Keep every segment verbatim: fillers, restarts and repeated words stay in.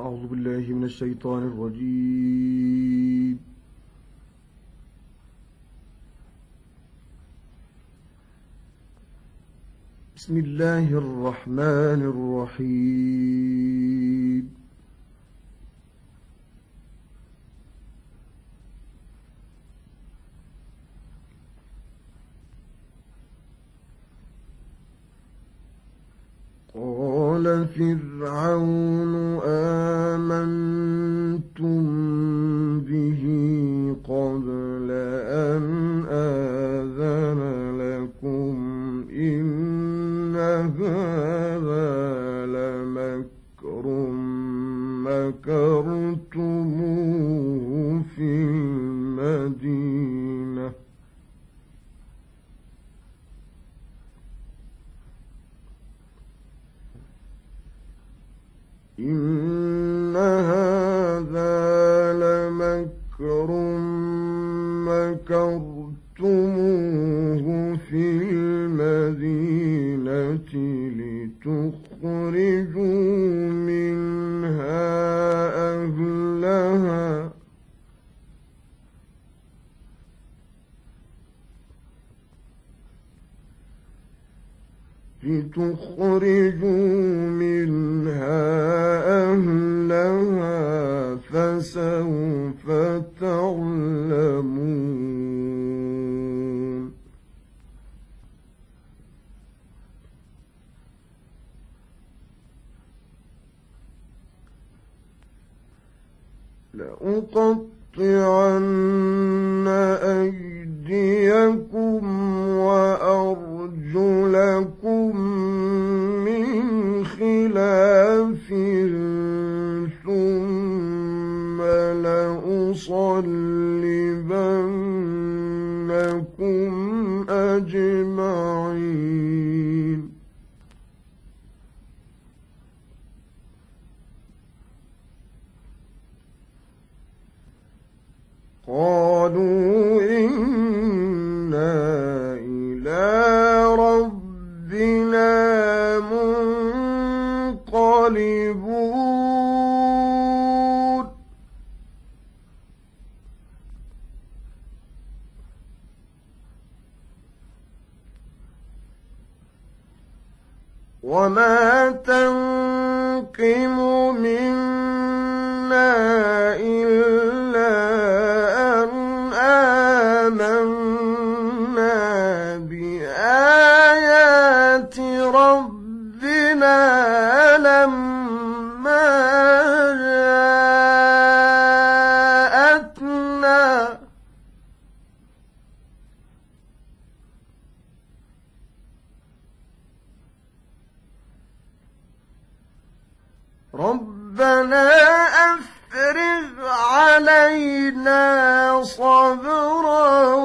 أعوذ بالله من الشيطان الرجيم. بسم الله الرحمن الرحيم. قال فرعون آمنتم به قبل أن آذن لكم إن هذا لمكر مكرتموه في المدينة إن هذا لمكر مكرتموه في المدينة لتخرجوا منها أهلها لتخرجوا منها أهلها فسوف تعلمون. لأقطعن أيديكم وأرجلكم من خلاف ثم لأصلبنكم أجمعين. قالوا إنا إلى ربنا منقلبون. وما تنقم منا إلا أن آمنا بآيات ربنا لما جاءتنا ربنا أفرغ علينا صبرا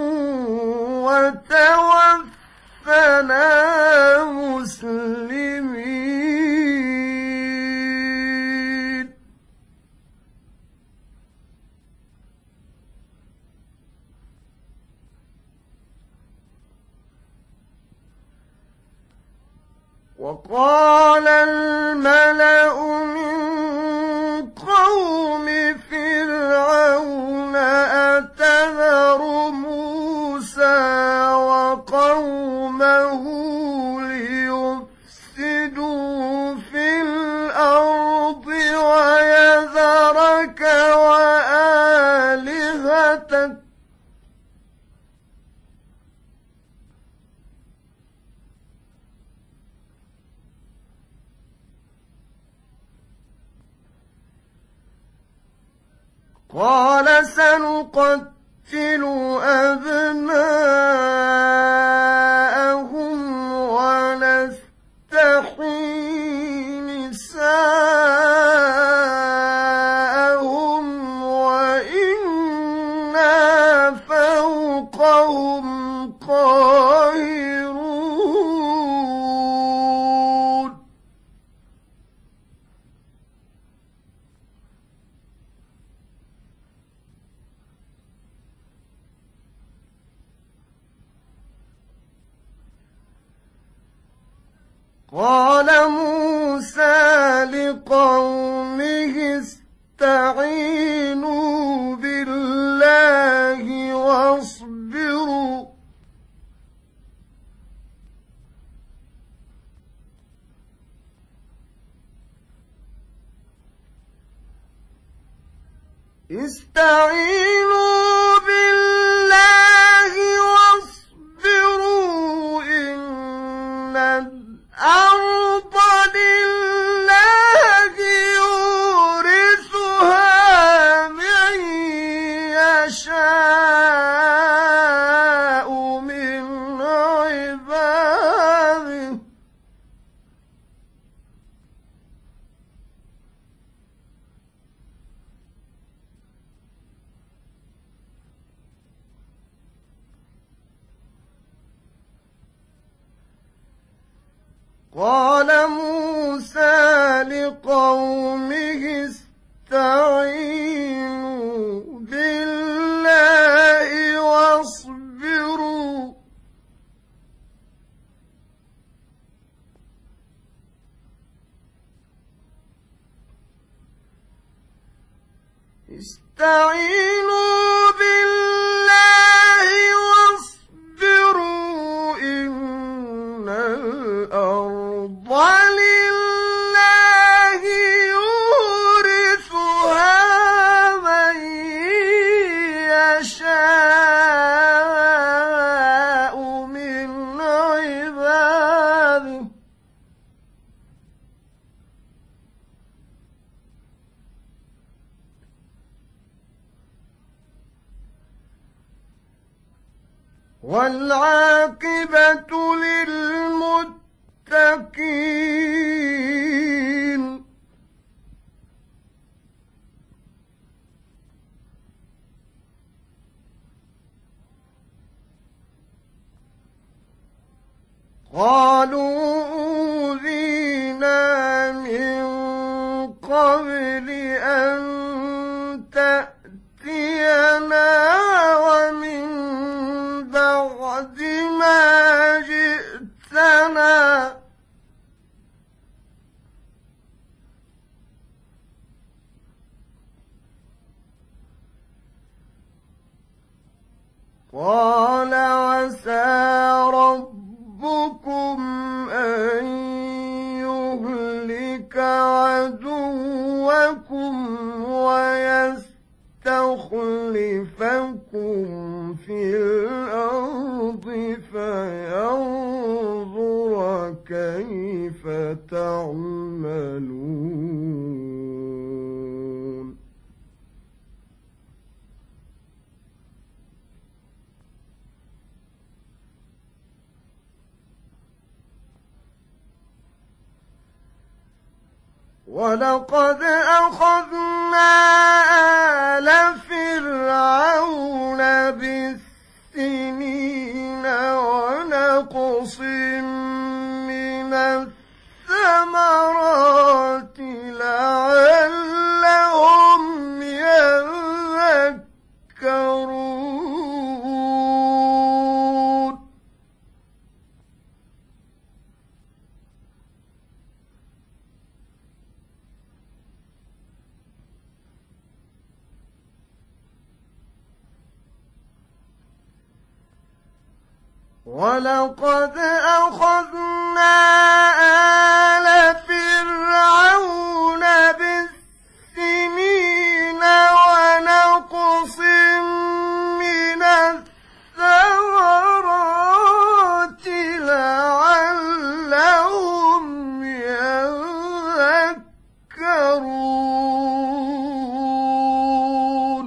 وتوفنا مسلمين. وقال الملأ من قوم فرعون أتذر موسى وقومه ليفسدوا في الأرض ويذرك وآلهتك قال سنقتل أبناءهم ونستحيي نساءهم وإنا فوقهم قاهرون. قال موسى لقومه استعينوا بالله واصبروا إن الأرض لله يورثها من يشاء من عباده قال موسى لقومه استعينوا بالله واصبروا استعينوا بالله واصبروا إن الأرض لله يورثها من يشاء من عباده والعاقبة للمتقين قالوا أوذينا من قبل أن تأتينا ومن بعد ما جئتنا قال عسى ربكم أن يهلك عدوكم ويستخلفكم في الأرض فينظر كيف تعملون ولقد أخذنا آل فرعون بالسنين ونقص من الثمرات لعلهم يذكرون ولقد أخذنا آل فرعون بالسنين ونقص من الثمرات لعلهم يذكرون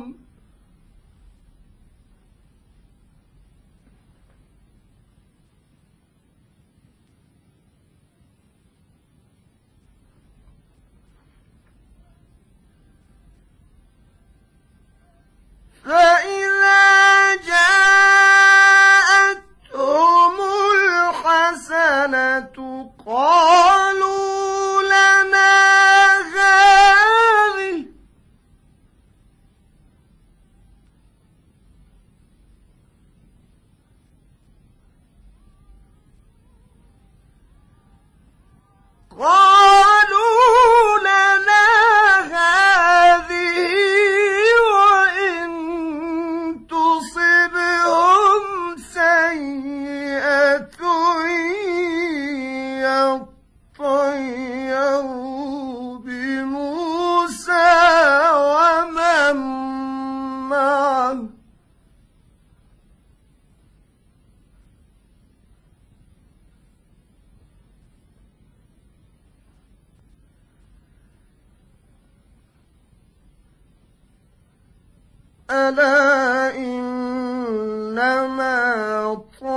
ألا إنما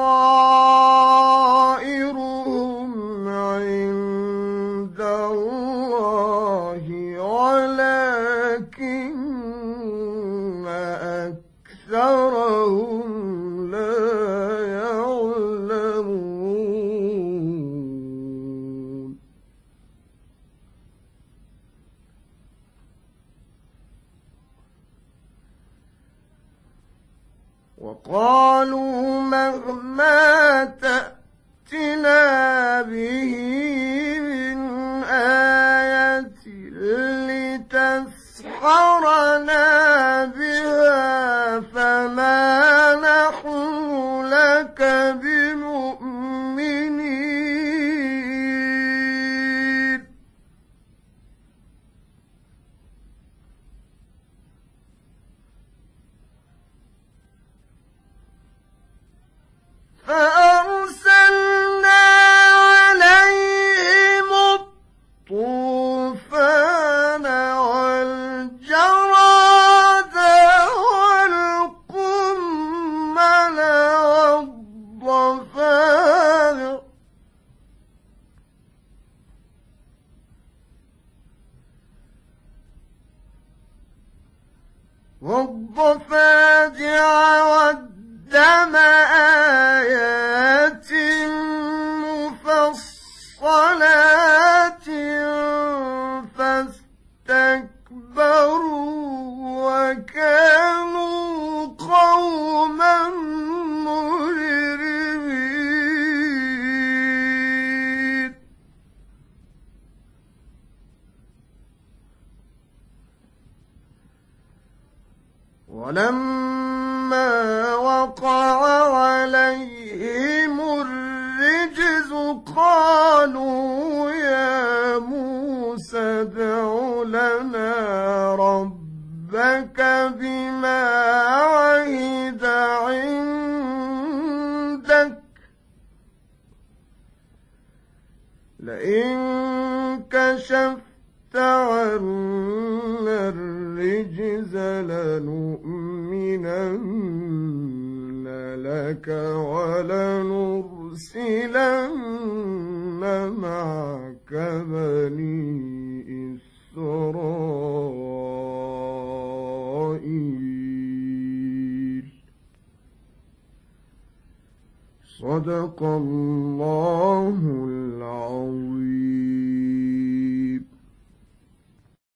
طائرهم عند الله ولكن أكثرهم لا يعلمون. وقالوا مهما تأتنا به من آية لتسحرنا بها فما نحن لك بمؤمنين. فأرسلنا عليهم الطوفان والجراد والقمل والضفادع والضفادع والدم آيات مفصلات فاستكبروا وكانوا قوما مجرمين. ولما وقع عليهم الرجز قالوا يا موسى ادع لنا ربك بما عهد عندك لئن كشفت عنا الرجز لنؤمنن لك ولنرسلن معك بني إسرائيل. صدق الله العظيم.